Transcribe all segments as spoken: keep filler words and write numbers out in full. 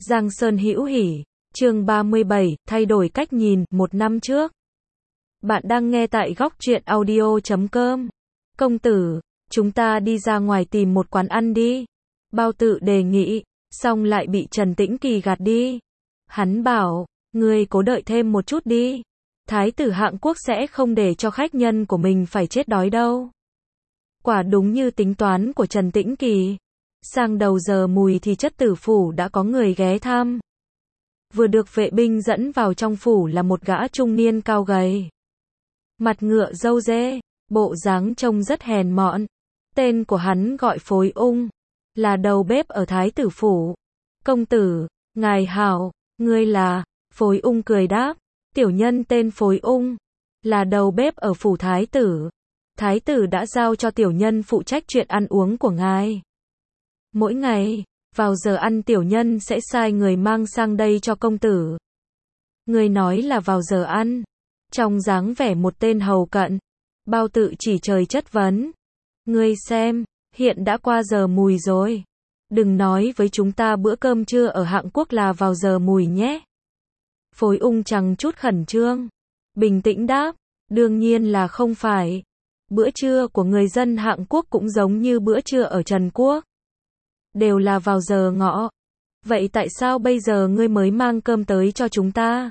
Giang Sơn hữu hỉ, chương ba mươi bảy, thay đổi cách nhìn, một năm trước. Bạn đang nghe tại góc truyện audio chấm com. Công tử, chúng ta đi ra ngoài tìm một quán ăn đi. Bao Tự đề nghị, xong lại bị Trần Tĩnh Kỳ gạt đi. Hắn bảo, ngươi cố đợi thêm một chút đi. Thái tử Hạng Quốc sẽ không để cho khách nhân của mình phải chết đói đâu. Quả đúng như tính toán của Trần Tĩnh Kỳ. Sang đầu giờ mùi thì Chất Tử phủ đã có người ghé thăm. Vừa được vệ binh dẫn vào trong phủ là một gã trung niên cao gầy. Mặt ngựa râu dê, bộ dáng trông rất hèn mọn. Tên của hắn gọi Phối Ung, là đầu bếp ở Thái tử phủ. Công tử, ngài hảo, ngươi là? Phối Ung cười đáp, tiểu nhân tên Phối Ung, là đầu bếp ở phủ thái tử. Thái tử đã giao cho tiểu nhân phụ trách chuyện ăn uống của ngài. Mỗi ngày, vào giờ ăn tiểu nhân sẽ sai người mang sang đây cho công tử. Người nói là vào giờ ăn. Trong dáng vẻ một tên hầu cận, Bao Tự chỉ trời chất vấn. Ngươi xem, hiện đã qua giờ mùi rồi. Đừng nói với chúng ta bữa cơm trưa ở Hạng Quốc là vào giờ mùi nhé. Phối Ung chẳng chút khẩn trương, bình tĩnh đáp, đương nhiên là không phải. Bữa trưa của người dân Hạng Quốc cũng giống như bữa trưa ở Trần Quốc. Đều là vào giờ ngọ. Vậy tại sao bây giờ ngươi mới mang cơm tới cho chúng ta?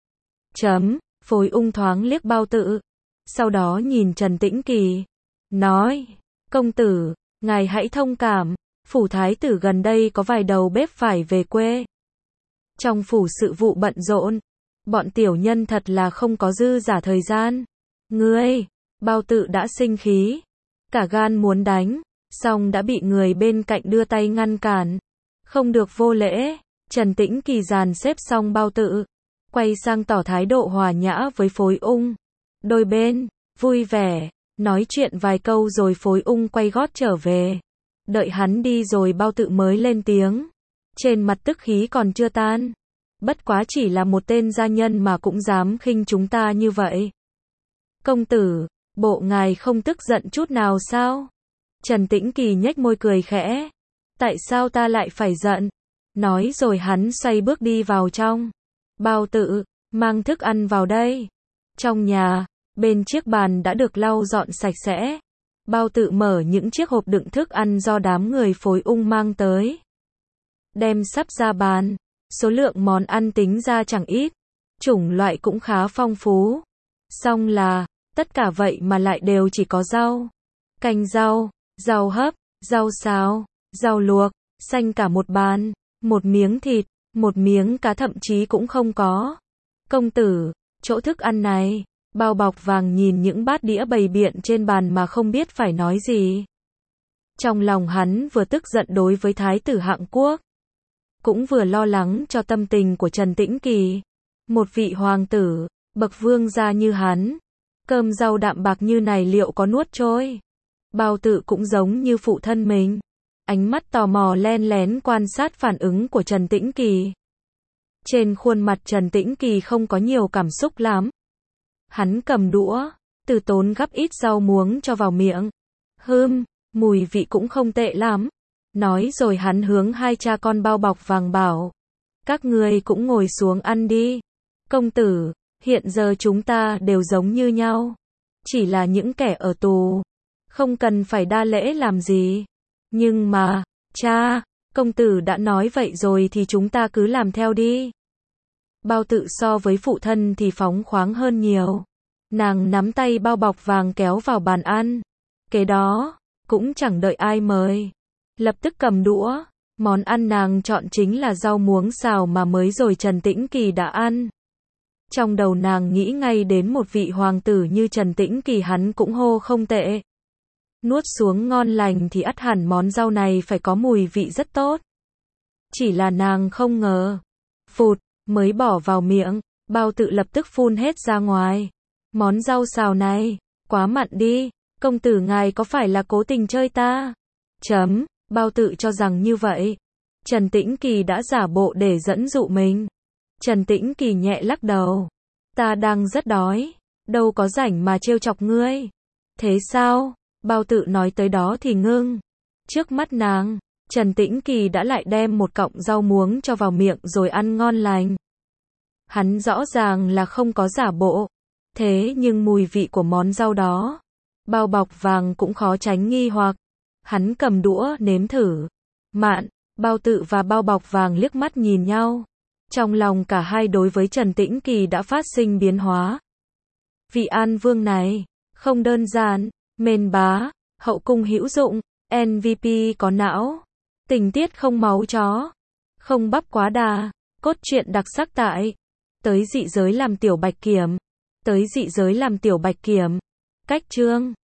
Chấm, Phối Ung thoáng liếc Bao Tự. Sau đó nhìn Trần Tĩnh Kỳ. Nói, công tử, ngài hãy thông cảm. Phủ thái tử gần đây có vài đầu bếp phải về quê. Trong phủ sự vụ bận rộn. Bọn tiểu nhân thật là không có dư giả thời gian. Ngươi, Bao Tự đã sinh khí. Cả gan muốn đánh. Xong đã bị người bên cạnh đưa tay ngăn cản. Không được vô lễ. Trần Tĩnh Kỳ dàn xếp xong Bao Tự, quay sang tỏ thái độ hòa nhã với Phối Ung. Đôi bên, vui vẻ, nói chuyện vài câu rồi Phối Ung quay gót trở về. Đợi hắn đi rồi Bao Tự mới lên tiếng. Trên mặt tức khí còn chưa tan. Bất quá chỉ là một tên gia nhân mà cũng dám khinh chúng ta như vậy. Công tử, bộ ngài không tức giận chút nào sao? Trần Tĩnh Kỳ nhếch môi cười khẽ. Tại sao ta lại phải giận? Nói rồi hắn xoay bước đi vào trong. Bao Tự, mang thức ăn vào đây. Trong nhà, bên chiếc bàn đã được lau dọn sạch sẽ. Bao Tự mở những chiếc hộp đựng thức ăn do đám người Phối Ung mang tới. Đem sắp ra bàn. Số lượng món ăn tính ra chẳng ít. Chủng loại cũng khá phong phú. Xong là, tất cả vậy mà lại đều chỉ có rau. Canh rau, rau hấp, rau xào, rau luộc, xanh cả một bàn. Một miếng thịt, một miếng cá thậm chí cũng không có. Công tử, chỗ thức ăn này. Bao Bọc Vàng nhìn những bát đĩa bày biện trên bàn mà không biết phải nói gì. Trong lòng hắn vừa tức giận đối với Thái tử Hạng Quốc, cũng vừa lo lắng cho tâm tình của Trần Tĩnh Kỳ. Một vị hoàng tử, bậc vương gia như hắn, cơm rau đạm bạc như này liệu có nuốt trôi? Bao Tự cũng giống như phụ thân mình. Ánh mắt tò mò len lén quan sát phản ứng của Trần Tĩnh Kỳ. Trên khuôn mặt Trần Tĩnh Kỳ không có nhiều cảm xúc lắm. Hắn cầm đũa, từ tốn gắp ít rau muống cho vào miệng. Hừm, mùi vị cũng không tệ lắm. Nói rồi hắn hướng hai cha con Bao Bọc Vàng bảo. Các ngươi cũng ngồi xuống ăn đi. Công tử, hiện giờ chúng ta đều giống như nhau. Chỉ là những kẻ ở tù. Không cần phải đa lễ làm gì. Nhưng mà, cha, công tử đã nói vậy rồi thì chúng ta cứ làm theo đi. Bao Tự so với phụ thân thì phóng khoáng hơn nhiều. Nàng nắm tay Bao Bọc Vàng kéo vào bàn ăn. Kế đó, cũng chẳng đợi ai mời. Lập tức cầm đũa. Món ăn nàng chọn chính là rau muống xào mà mới rồi Trần Tĩnh Kỳ đã ăn. Trong đầu nàng nghĩ ngay đến một vị hoàng tử như Trần Tĩnh Kỳ hắn cũng hô không tệ. Nuốt xuống ngon lành thì ắt hẳn món rau này phải có mùi vị rất tốt. Chỉ là nàng không ngờ. Phụt, mới bỏ vào miệng, Bao Tự lập tức phun hết ra ngoài. Món rau xào này, quá mặn đi, công tử ngài có phải là cố tình chơi ta? Chấm, Bao Tự cho rằng như vậy. Trần Tĩnh Kỳ đã giả bộ để dẫn dụ mình. Trần Tĩnh Kỳ nhẹ lắc đầu. Ta đang rất đói, đâu có rảnh mà trêu chọc ngươi. Thế sao? Bao Tự nói tới đó thì ngưng. Trước mắt nàng, Trần Tĩnh Kỳ đã lại đem một cọng rau muống cho vào miệng rồi ăn ngon lành. Hắn rõ ràng là không có giả bộ. Thế nhưng mùi vị của món rau đó, Bao Bọc Vàng cũng khó tránh nghi hoặc. Hắn cầm đũa nếm thử. Mạn, Bao Tự và Bao Bọc Vàng liếc mắt nhìn nhau. Trong lòng cả hai đối với Trần Tĩnh Kỳ đã phát sinh biến hóa. Vị An Vương này, không đơn giản, mền bá, hậu cung hữu dụng, em vê pê có não, tình tiết không máu chó, không bắp quá đà, cốt truyện đặc sắc tại. Tới dị giới làm tiểu bạch kiểm. Tới dị giới làm tiểu bạch kiểm. Cách chương